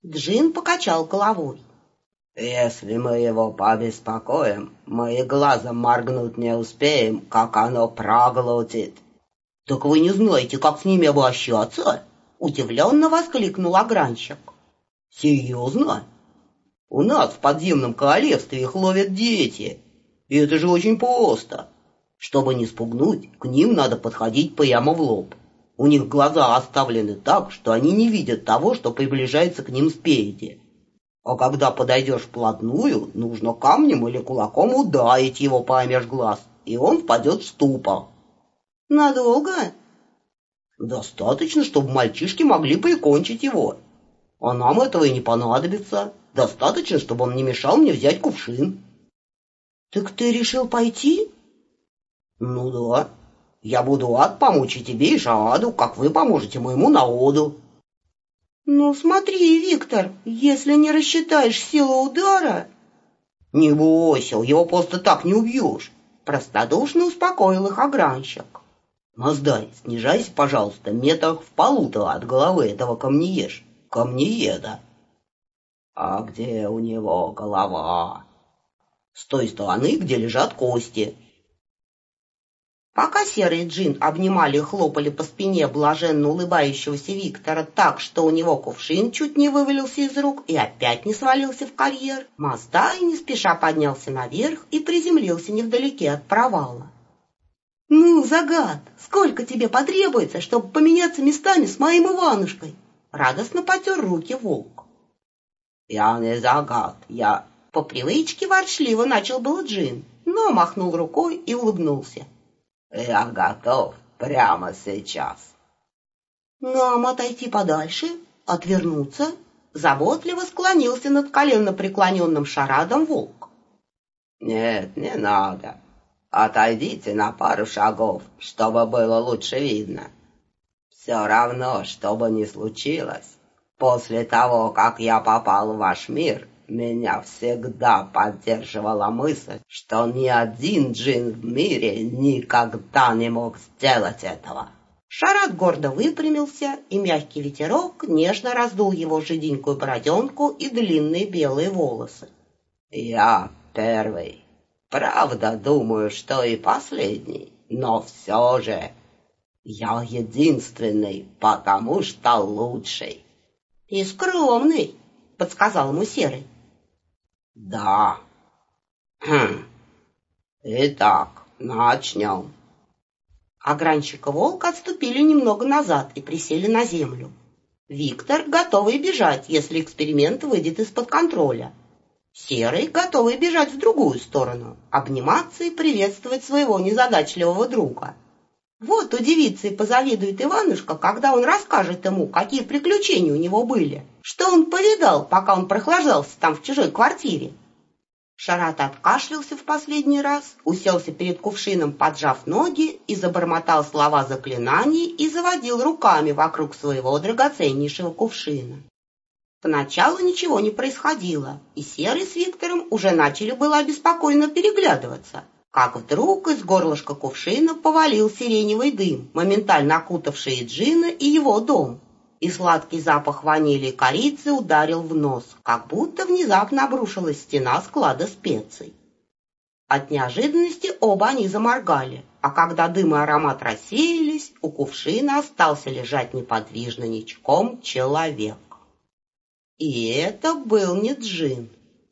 Джин покачал головой. Если мы его побеспокоим, мы и глазом моргнуть не успеем, как оно проглотит. Так вы не знаете, как с ними обращаться? Удивленно воскликнул огранщик. Серьезно? У нас в подземном королевстве их ловят дети. И это же очень просто. Чтобы не спугнуть, к ним надо подходить прямо в лоб. У них глаза оставлены так, что они не видят того, что приближается к ним спереди. А когда подойдешь вплотную, нужно камнем или кулаком ударить его промеж глаз, и он впадет в ступор. Надолго? Достаточно, чтобы мальчишки могли прикончить его. А нам этого и не понадобится. Достаточно, чтобы он не мешал мне взять кувшин. Так ты решил пойти? Ну да. Я буду рад помочь и тебе, и Шааду, как вы поможете моему народу. Ну смотри, Виктор, если не рассчитаешь силу удара... Не бойся, его просто так не убьешь. Простодушно успокоил их огранщик. Маздай, снижайся, пожалуйста, метрах в 1,5 от головы этого камнееда. А где у него голова? С той стороны, где лежат кости. Пока Серый и Джин обнимали и хлопали по спине блаженно улыбающегося Виктора так, что у него кувшин чуть не вывалился из рук и опять не свалился в карьер, Маздай не спеша поднялся наверх и приземлился невдалеке от провала. «Ну, Загад, сколько тебе потребуется, чтобы поменяться местами с моим Иванушкой?» Радостно потер руки волк. «Я не Загад, я...» По привычке ворчливо начал был Джин, но махнул рукой и улыбнулся. «Я готов прямо сейчас». «Нам отойти подальше, отвернуться?» Заботливо склонился над коленно преклоненным Шарадом волк. «Нет, не надо. Отойдите на пару шагов, чтобы было лучше видно. Все равно, что бы ни случилось, после того, как я попал в ваш мир, меня всегда поддерживала мысль, что ни один джин в мире никогда не мог сделать этого». Шарад гордо выпрямился, и мягкий ветерок нежно раздул его жиденькую бороденку и длинные белые волосы. «Я первый. Правда, думаю, что и последний, но все же я единственный, потому что лучший». «И скромный», — подсказал ему Серый. «Да. Итак, начнем». Огранщик и волк отступили немного назад и присели на землю. Виктор готовый бежать, если эксперимент выйдет из-под контроля. Серый готовый бежать в другую сторону, обниматься и приветствовать своего незадачливого друга. Вот удивится и позавидует Иванушка, когда он расскажет ему, какие приключения у него были, что он повидал, пока он прохлаждался там в чужой квартире. Шарат откашлялся в последний раз, уселся перед кувшином, поджав ноги, и забормотал слова заклинаний и заводил руками вокруг своего драгоценнейшего кувшина. Поначалу ничего не происходило, и Серый с Виктором уже начали было обеспокоенно переглядываться, как вдруг из горлышка кувшина повалил сиреневый дым, моментально окутавший и Джина, и его дом. И сладкий запах ванили и корицы ударил в нос, как будто внезапно обрушилась стена склада специй. От неожиданности оба они заморгали, а когда дым и аромат рассеялись, у кувшина остался лежать неподвижно ничком человек. И это был не Джин.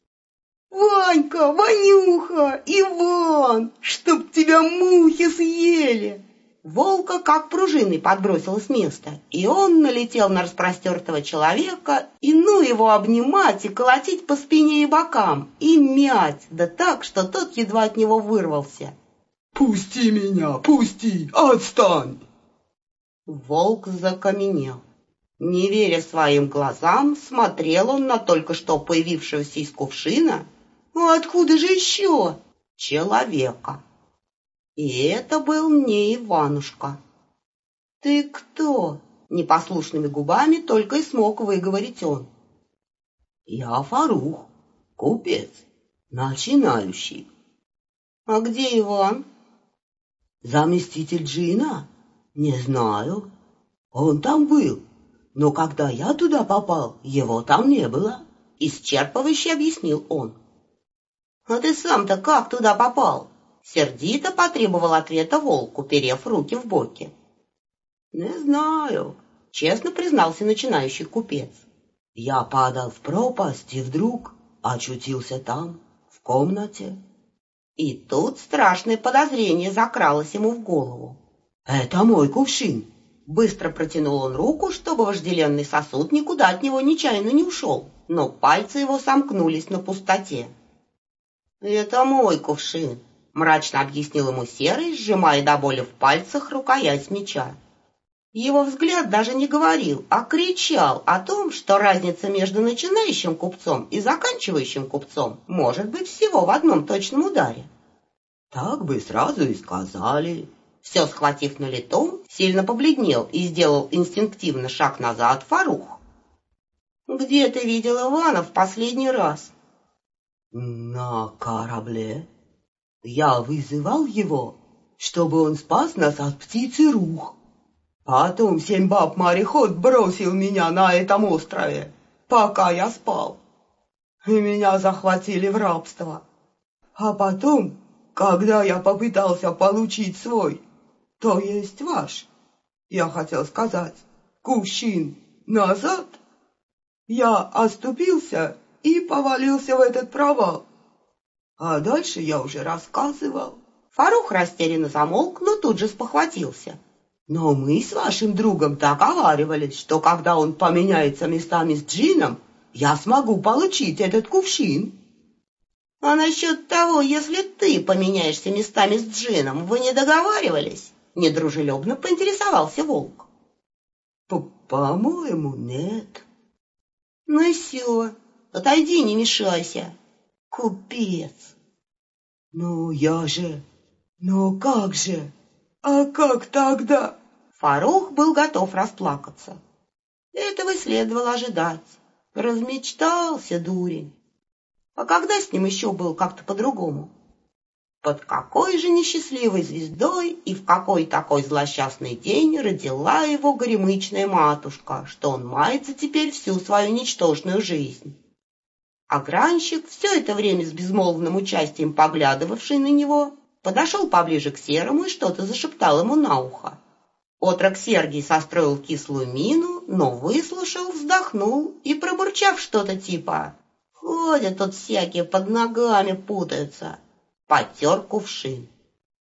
«Ванька, Ванюха, Иван, чтоб тебя мухи съели!» Волка как пружиной подбросило с места, и он налетел на распростертого человека, и ну его обнимать и колотить по спине и бокам, и мять, да так, что тот едва от него вырвался. «Пусти меня, пусти, отстань!» Волк закаменел. Не веря своим глазам, смотрел он на только что появившегося из кувшина, а откуда же еще, человека. И это был не Иванушка. «Ты кто?» — непослушными губами только и смог выговорить он. «Я Фарух, купец, начинающий». «А где Иван?» «Заместитель Джина? Не знаю. Он там был. Но когда я туда попал, его там не было. Исчерпывающе объяснил он. А ты сам-то как туда попал? Сердито потребовал ответа волк, уперев руки в боки. Не знаю, честно признался начинающий купец. Я падал в пропасть и вдруг очутился там, в комнате. И тут страшное подозрение закралось ему в голову. Это мой кувшин. Быстро протянул он руку, чтобы вожделенный сосуд никуда от него нечаянно не ушел, но пальцы его сомкнулись на пустоте. «Это мой кувшин», — мрачно объяснил ему Серый, сжимая до боли в пальцах рукоять меча. Его взгляд даже не говорил, а кричал о том, что разница между начинающим купцом и заканчивающим купцом может быть всего в одном точном ударе. Так бы сразу и сказали. Все схватив на лету, сильно побледнел и сделал инстинктивно шаг назад Фарух. «Где ты видел Ивана в последний раз?» «На корабле. Я вызывал его, чтобы он спас нас от птицы Рух. Потом 7 баб-мореход бросил меня на этом острове, пока я спал. И меня захватили в рабство. А потом, когда я попытался получить свой, то есть ваш, я хотел сказать, кувшин назад, я оступился и повалился в этот провал. А дальше я уже рассказывал». Фарух растерянно замолк, но тут же спохватился. «Но мы с вашим другом договаривались, что когда он поменяется местами с Джином, я смогу получить этот кувшин». «А насчет того, если ты поменяешься местами с Джином, вы не договаривались?» Недружелюбно поинтересовался волк. «По-моему, нет». «Ну и все, отойди, не мешайся. Купец». «Ну я же... Ну как же? А как тогда?» Фарух был готов расплакаться. Этого следовало ожидать. Размечтался дурень. А когда с ним еще было как-то по-другому? Под какой же несчастливой звездой и в какой такой злосчастный день родила его горемычная матушка, что он мается теперь всю свою ничтожную жизнь? Огранщик, все это время с безмолвным участием поглядывавший на него, подошел поближе к Серому и что-то зашептал ему на ухо. Отрок Сергий состроил кислую мину, но выслушал, вздохнул и, пробурчав что-то типа «Ходят тут всякие, под ногами путаются», потер кувшин.